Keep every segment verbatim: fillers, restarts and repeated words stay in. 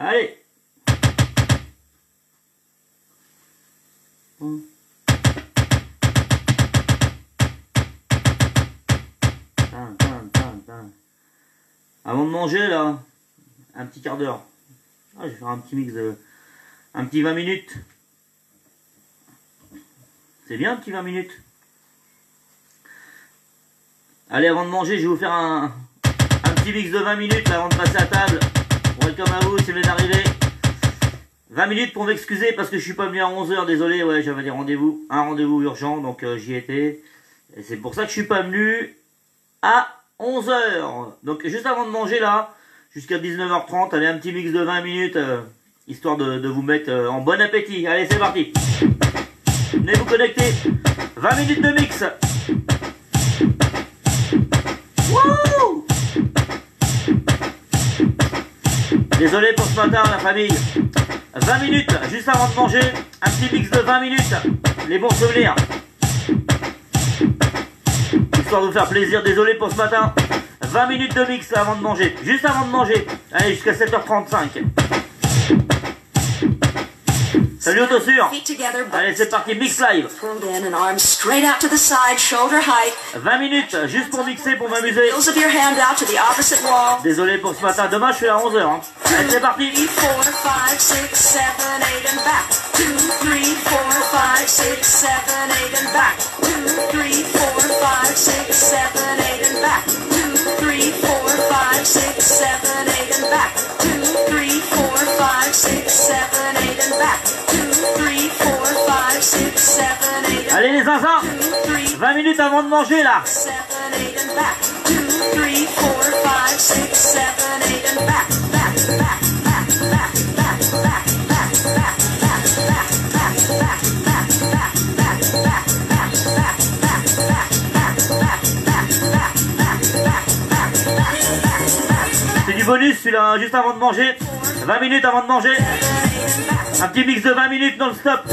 Allez. Avant de manger là, un petit quart d'heure. Ah, je vais faire un petit mix de... Un petit vingt minutes. C'est bien un petit vingt minutes. Allez, avant de manger, je vais vous faire un, un petit mix de vingt minutes là, avant de passer à table. Welcome à vous si vous venez d'arriver. vingt minutes pour m'excuser parce que je suis pas venu à onze heures, désolé, ouais, j'avais des rendez-vous, un rendez-vous urgent, donc euh, j'y étais. Et c'est pour ça que je suis pas venu à onze heures. Donc juste avant de manger là, jusqu'à dix-neuf heures trente, allez, un petit mix de vingt minutes, euh, histoire de, de vous mettre euh, en bon appétit. Allez, c'est parti. Venez vous connecter. vingt minutes de mix. Wouh! Désolé pour ce matin, la famille. vingt minutes, juste avant de manger. Un petit mix de vingt minutes. Les bons souvenirs. Histoire de vous faire plaisir. Désolé pour ce matin. vingt minutes de mix avant de manger. Juste avant de manger. Allez, jusqu'à sept heures trente-cinq. Salut Autosur. Allez, c'est parti, mix live. vingt minutes, juste pour mixer, pour m'amuser. Désolé pour ce matin, demain je suis à onze heures. Hein. Allez, c'est parti. Allez les zinzins, vingt minutes avant de manger là. C'est du bonus celui-là, juste avant de manger. vingt minutes avant de manger. Un petit mix de vingt minutes non-stop.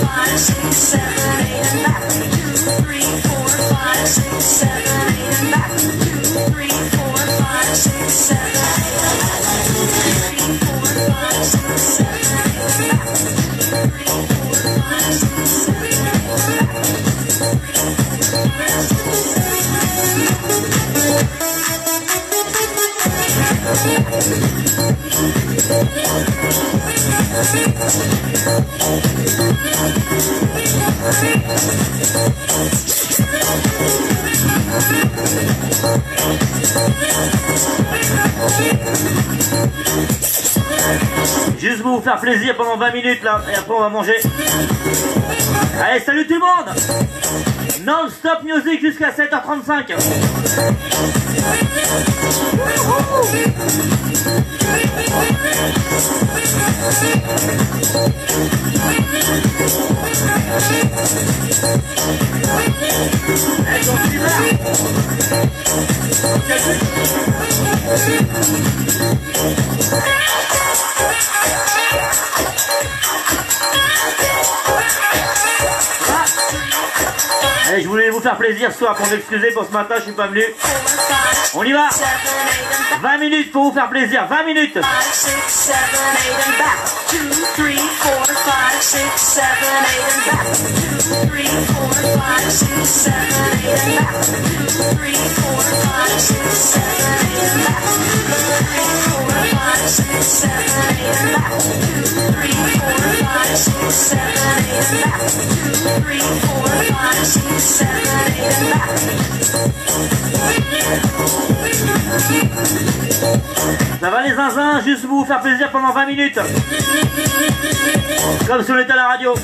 Juste pour vous faire plaisir pendant vingt minutes là, et après on va manger. Allez, salut tout le monde. Non-stop music jusqu'à sept heures trente-cinq. Allez, donc c'est là. Allez, je voulais vous faire plaisir ce soir pour m'excuser pour ce matin, je suis pas venu. On y va. vingt minutes pour vous faire plaisir, vingt minutes. Ça va les zinzins, juste pour vous faire plaisir pendant vingt minutes. Comme si on était à la radio.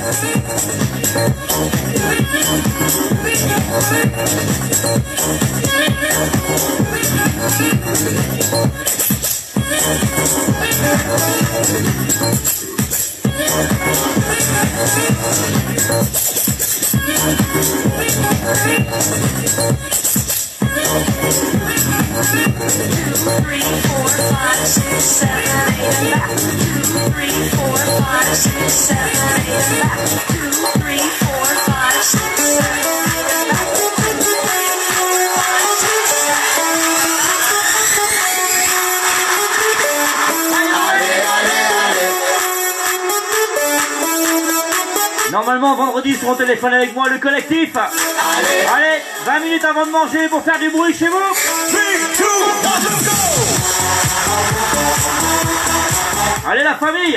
Normalement, vendredi, ils seront au téléphone avec moi, le collectif. Allez, Allez vingt minutes avant de manger pour faire du bruit chez vous. trois, deux, un, go. Allez, la famille.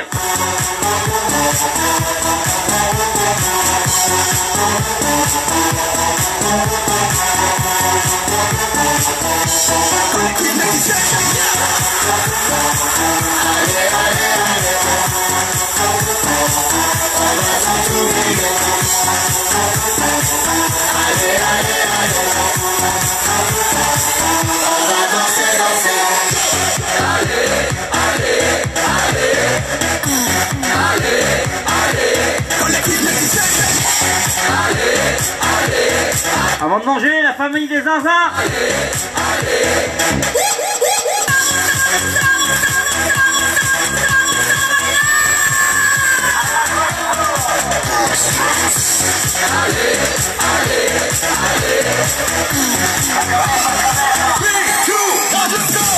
Avant de manger, la famille des zinzins. Allez, allez. Allez, allez, allez. three, two, one, let's go.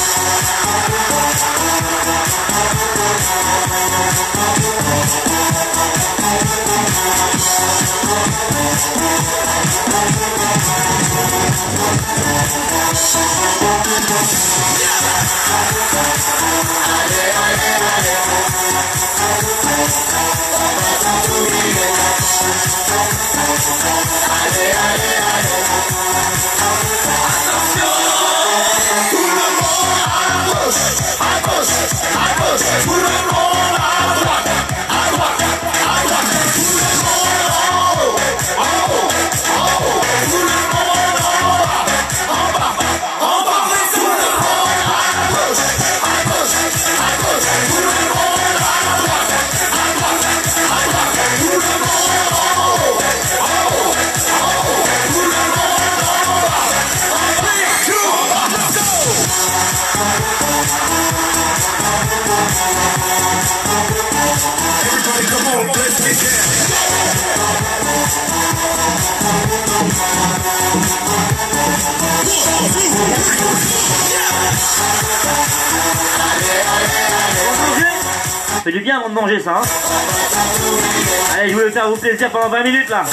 Ça fait du bien avant de manger ça, hein. Allez, je voulais faire vous plaisir pendant vingt minutes là.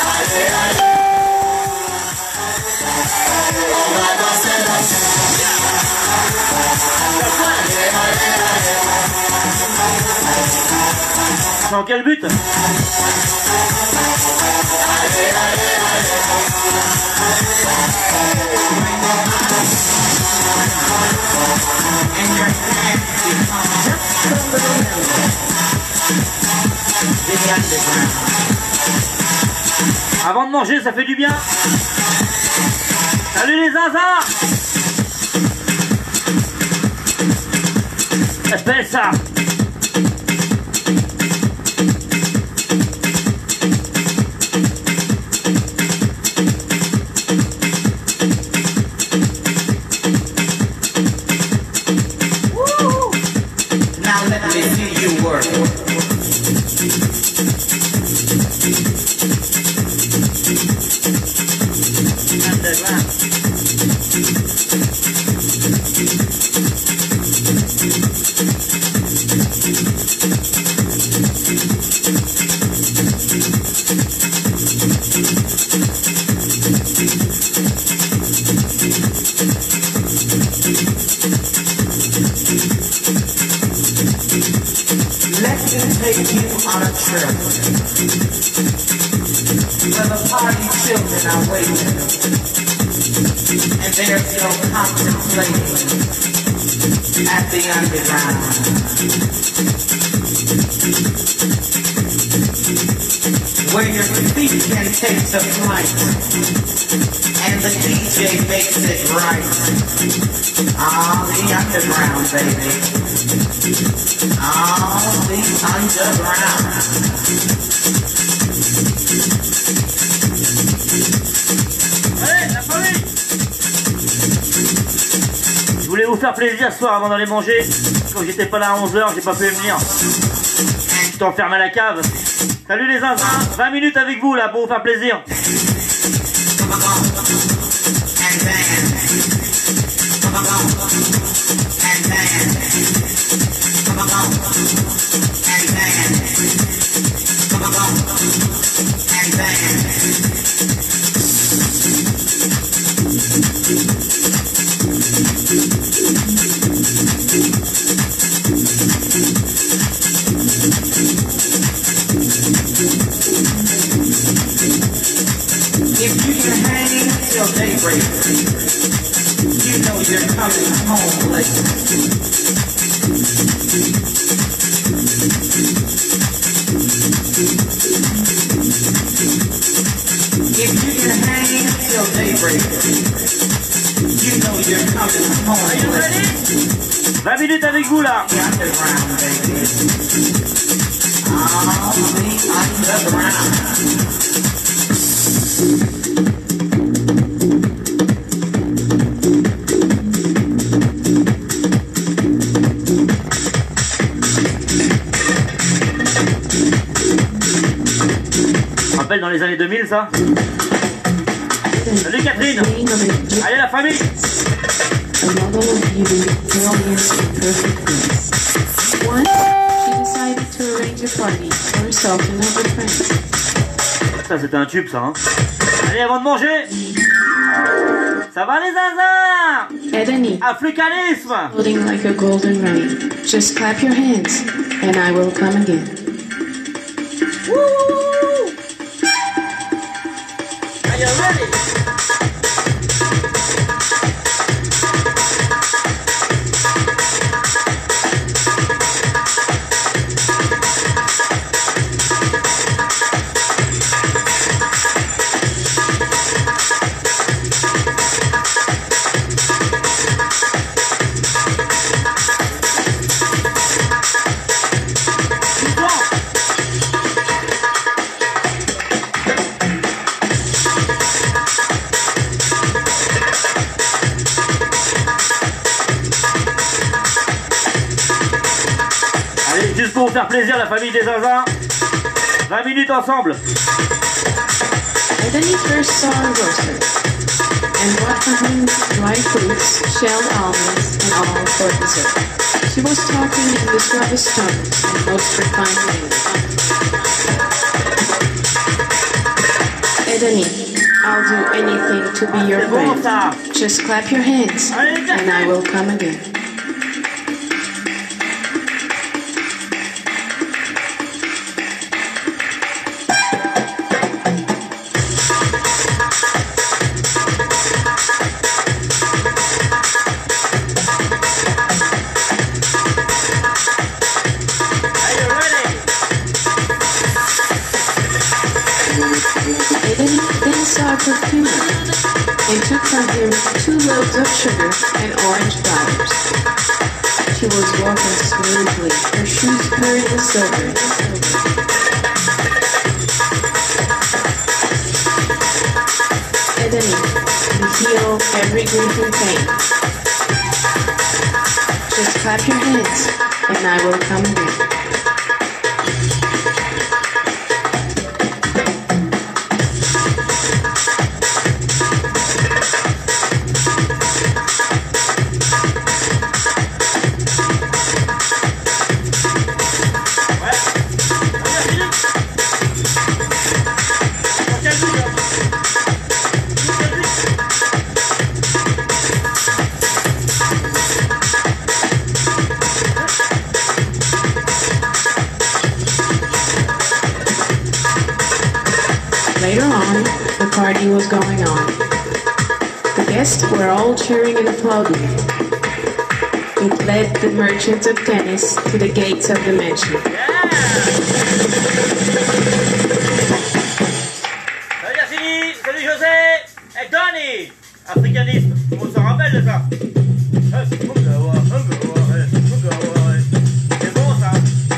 Dans quel but? Avant de manger, ça fait du bien. Salut les zinzins. Je fais ça. Now let me see you work. Let me take you on a trip where the party children are waiting and there's no contemplating at the underground. Where your feet can take the flight and the D J makes it right. Ah, the underground, baby. Ah, the underground. Allez, la famille. Je voulais vous faire plaisir ce soir avant d'aller manger. Comme j'étais pas là à onze heures, j'ai pas pu venir. J'étais enfermé à la cave. Salut les zinzins, vingt minutes avec vous là pour vous faire plaisir. Come on, If you can hang till daybreak, you know you're coming home late. If you can hang till daybreak, you know you're coming home Are you late. ready? vingt minutes avec vous là. Underground, baby. All the underground. Rappelle dans les années deux mille ça. Salut Catherine. Allez la famille. A model of beauty, brilliance, and perfect grace. One, she decided to arrange a party for herself and her friends. Ça c'était un tube ça hein. Allez avant de manger. Ça va les zinzins? Edeni, Africanisme. floating like a golden rain. Just clap your hands, and I will come again. Woo! Are you ready? Allez, juste pour vous faire plaisir, la famille des zinzins. vingt minutes ensemble. Edeni first saw a roaster and bought for him dry fruits, shelled almonds, and all for dessert. She was talking in the suavest tones and most refined language. Edeni, I'll do anything to be your C'est bon friend. ça. Just clap your hands, Allez, and I will come again. Are you ready? Edeni then saw a perfumer and took from him two loaves of sugar and orange flowers. She was walking smoothly, her shoes purring with silver. Edeni, you heal every grief and pain. Just clap your hands, and I will come again. Ouais. Allez, Philippe. On tient le bout, là. On tient le bout. Later on, the party was going on. The guests were all cheering and applauding. It led the merchant of tennis to the gates of the mansion. Yeah. Salut Yacine, salut José, et Donny. Africanisme, tout le monde s'en rappelle de ça. C'est bon ça.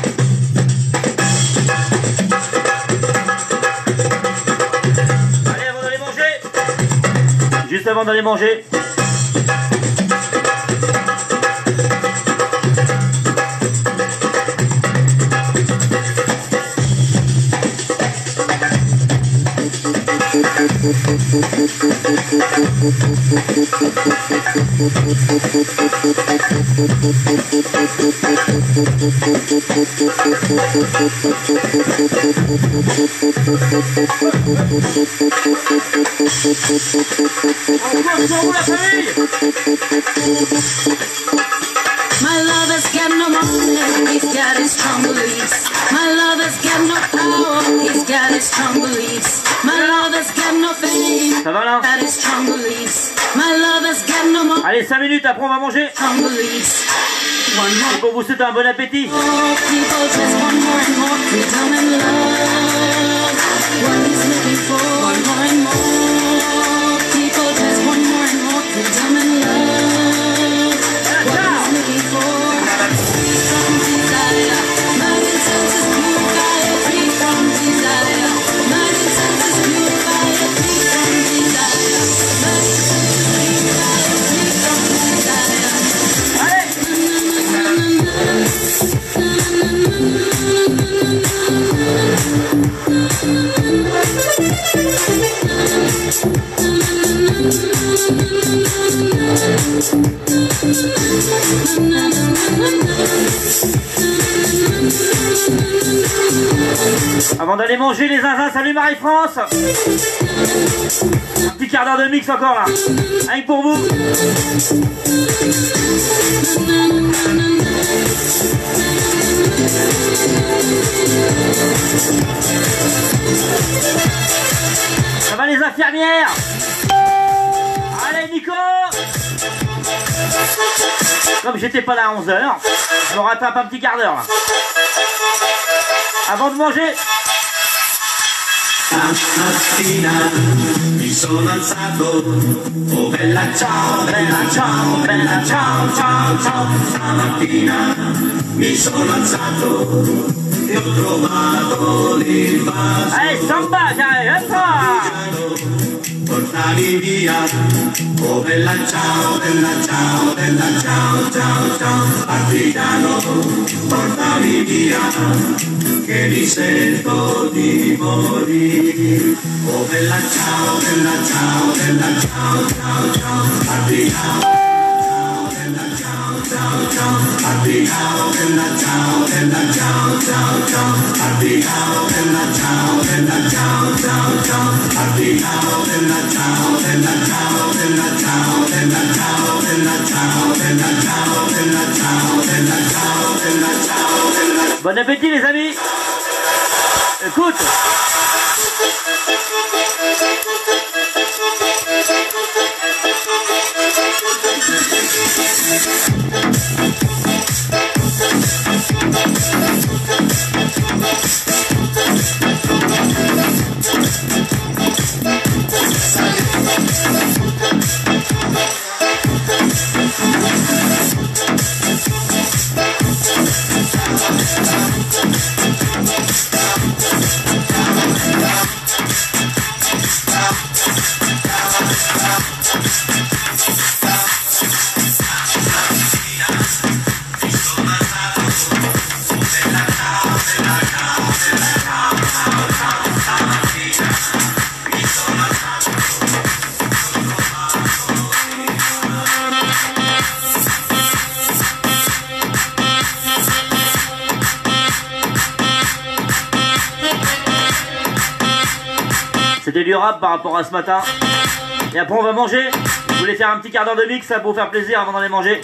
Allez, avant d'aller manger. Juste avant d'aller manger. Thank you. My lover's got no money, he's got his strong beliefs. My lover's got no power, he's got his strong beliefs. My lover's got no fame, Ça va là? got his strong beliefs. My lover's got no money, Allez, cinq minutes, après on va manger. strong beliefs. One more. Et pour vous souhaiter un bon appétit. More people just want more and more freedom and love. What he's looking for, one more and more. People just want more and more freedom and love. What he's looking for, free from desire. Mind and senses purified, free from desire. Mind and senses purified, free from desire. Mind and senses purified, free from desire. Allez! Avant d'aller manger les zinzins, salut Marie-France. Un petit quart d'heure de mix encore là. Rien pour vous. Ça va les infirmières? Allez Nico! Comme j'étais pas là à onze heures, je me rattrape un petit quart d'heure là. Avant de manger. Stamattina mi sono alzato, oh bella ciao, bella ciao, bella ciao, ciao, ciao. Stamattina mi sono alzato e ho trovato l'invaso. Allez, samba, j'arrive, hop! Portami via, oh bella ciao, bella ciao, bella ciao, ciao, ciao. Partigiano, portami via, che mi sento di morire. Oh bella ciao, bella ciao, bella ciao, ciao, ciao. Partigiano, bella ciao, ciao, ciao. Partigiano, bella ciao, bella ciao, ciao, ciao. Partigiano, bella ciao, bella ciao, ciao, ciao. Partigiano, bella ciao, bella ciao, bella ciao, bella ciao, bella ciao, bella ciao, bella ciao, bella ciao, bella ciao, bella. Bon appétit les amis. Écoute. C'était du rap par rapport à ce matin. Et après on va manger. Je voulais faire un petit quart d'heure de mix, ça pour faire plaisir avant d'aller manger.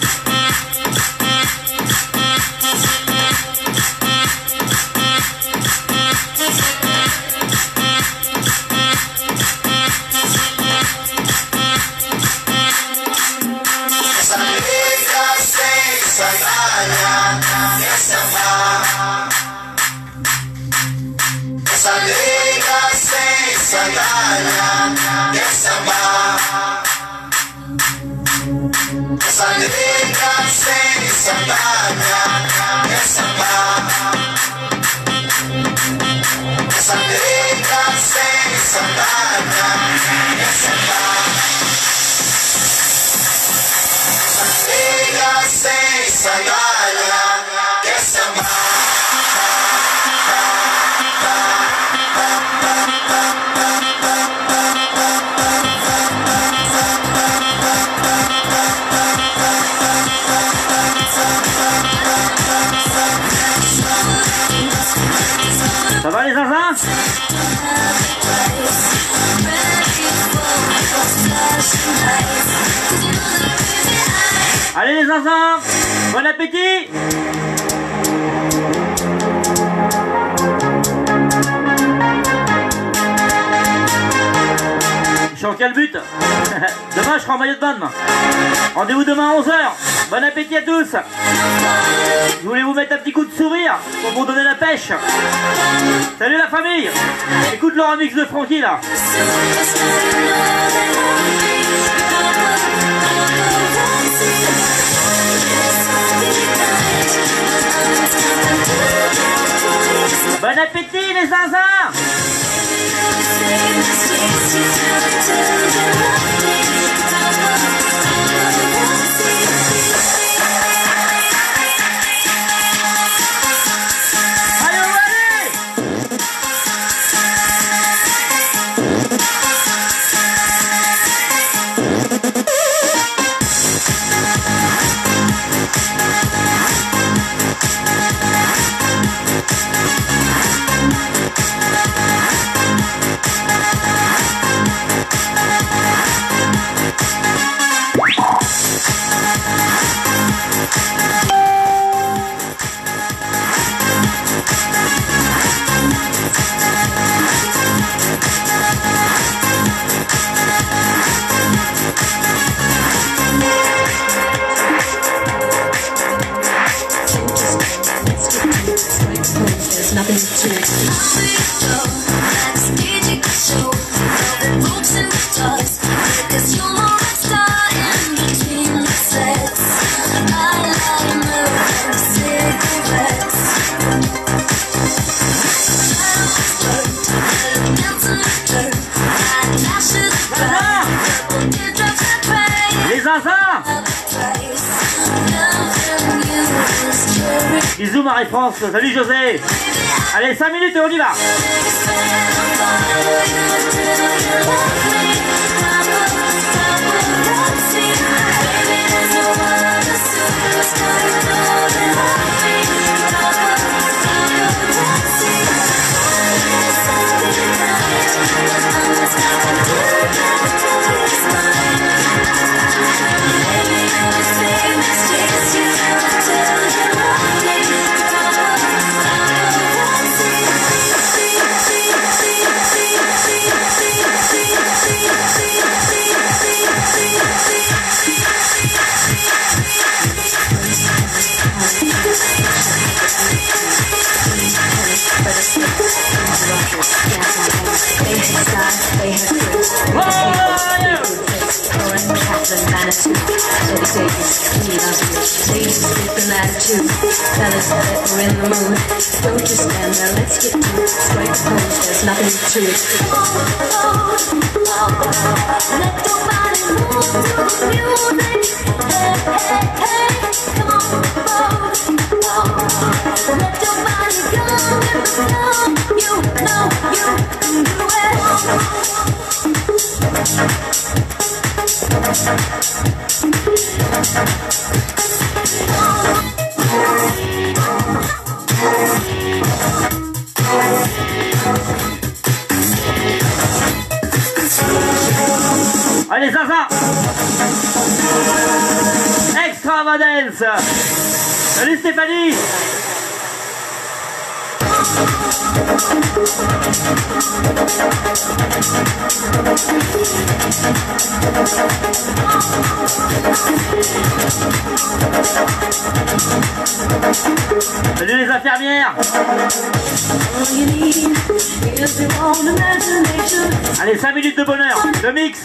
zinzins, bon appétit. Je suis en quel but? Demain je serai en maillot de bain demain. Rendez-vous demain à onze heures. Bon appétit à tous. Je voulais vous mettre un petit coup de sourire pour vous donner la pêche. Salut la famille. Écoute le remix de Francky là. Bon appétit les zinzins. Bisous Marie-France, salut José. Allez cinq minutes et on y va. Fellas, we're in the mood. Don't just stand there, let's get to it. Strike the pose, there's nothing to it. Oh, oh, oh, let your body move to the music. Hey, hey, hey, come on, oh, oh, let your body go with the flow. You know you can do Allez Zaza, Extravagance. Salut Stéphanie. Salut les infirmières. Allez, cinq minutes de bonheur, le mix.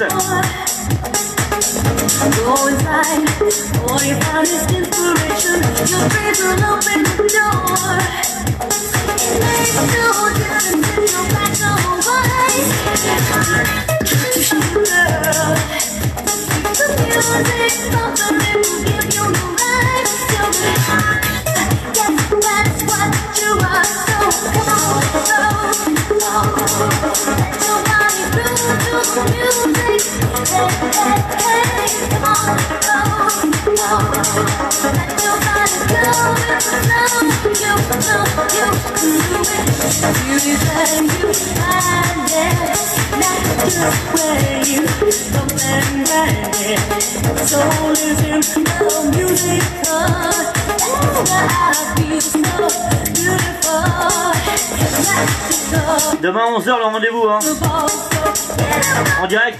Go inside, all you found is inspiration. Your dreams will open the door. It makes no difference if your back's on white. To shoot girl, the music something that will give you the right. Tell me, yes, that's what you are. So come on, so, so, let your body groove to the music. Hey, hey, hey, come on, go, go. Let your body go with the flow. You know you can do it. Beauty that you find it, not just where you come and find it. soul is in the music. Demain onze heures le rendez-vous hein. En direct.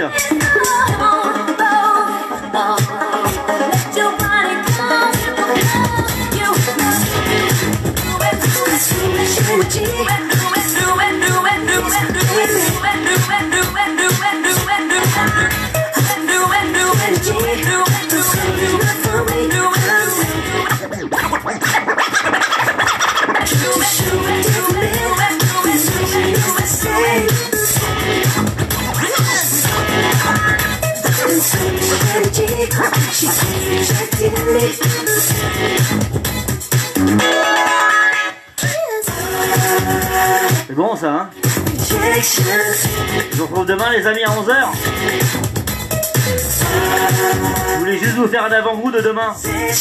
C'est bon ça hein. Je vous retrouve demain les amis à onze heures. Je voulais juste vous faire un avant-goût de demain.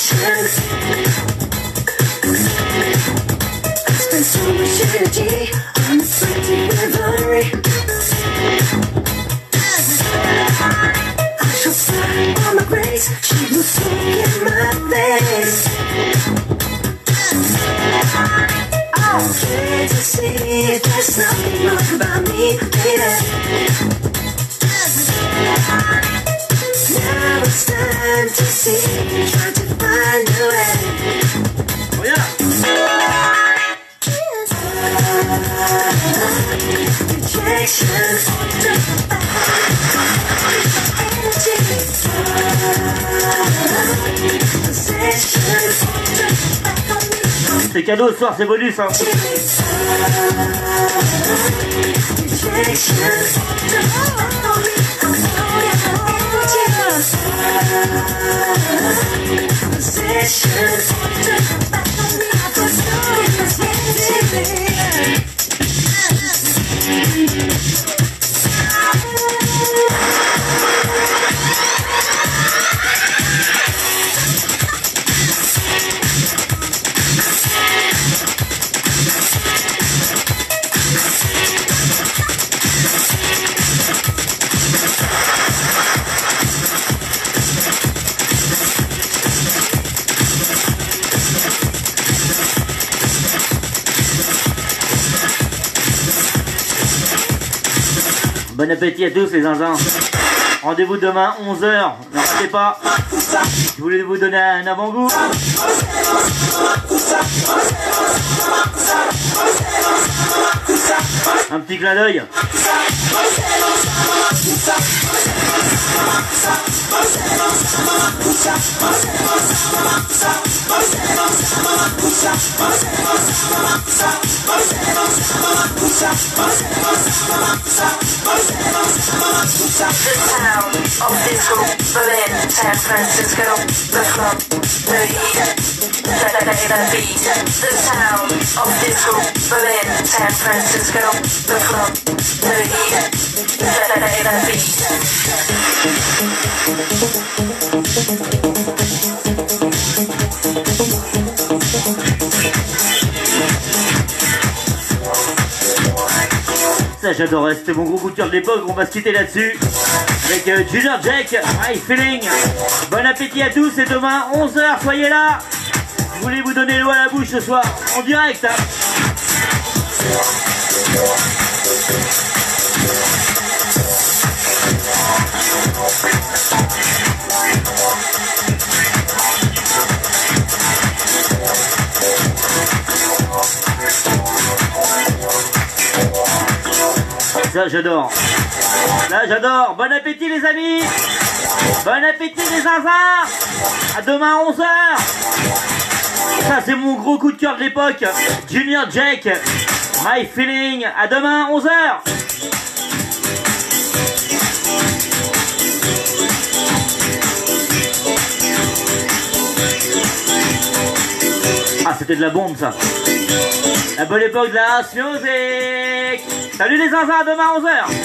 To see there's nothing wrong about me, baby. Now it's time to see, try to find a way. Oh yeah. Rejection, C'est cadeau ce soir, c'est bonus hein. Bon appétit à tous les zinzins. Rendez-vous demain onze heures. Ne ratez pas. Je voulais vous donner un avant-goût. Un petit clin d'œil. The sound of disco, Berlin, San Francisco, the club, the heat, the, the, the beat. The sound of disco, Berlin, San Francisco, the club, the heat, the, the, the beat. Ça j'adorais, c'était mon gros coup de cœur de l'époque, on va se quitter là-dessus avec euh, Junior Jack, My Feeling. Bon appétit à tous et demain onze heures, soyez là. Je voulais vous donner l'eau à la bouche ce soir, en direct hein. Ça j'adore. Là j'adore. Bon appétit les amis. Bon appétit les zinzins. À demain onze heures. Ça c'est mon gros coup de cœur de l'époque. Junior Jack, My Feeling. À demain onze heures. Ah c'était de la bombe ça. La bonne époque de la house music. Salut les zinzins, à demain onze heures.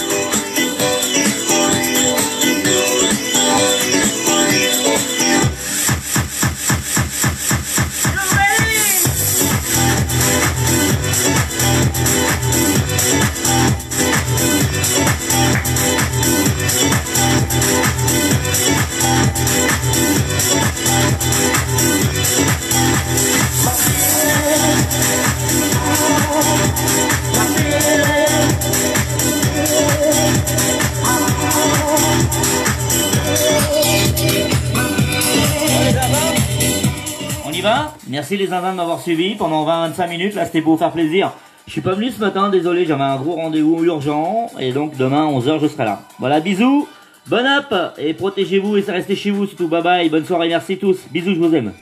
Merci les zinzins de m'avoir suivi pendant vingt à vingt-cinq minutes. Là, c'était pour vous faire plaisir. Je suis pas venu ce matin, désolé, j'avais un gros rendez-vous urgent. Et donc, demain, onze heures, je serai là. Voilà, bisous. Bonne app. Et protégez-vous et restez chez vous, surtout. Bye bye. Bonne soirée, merci tous. Bisous, je vous aime.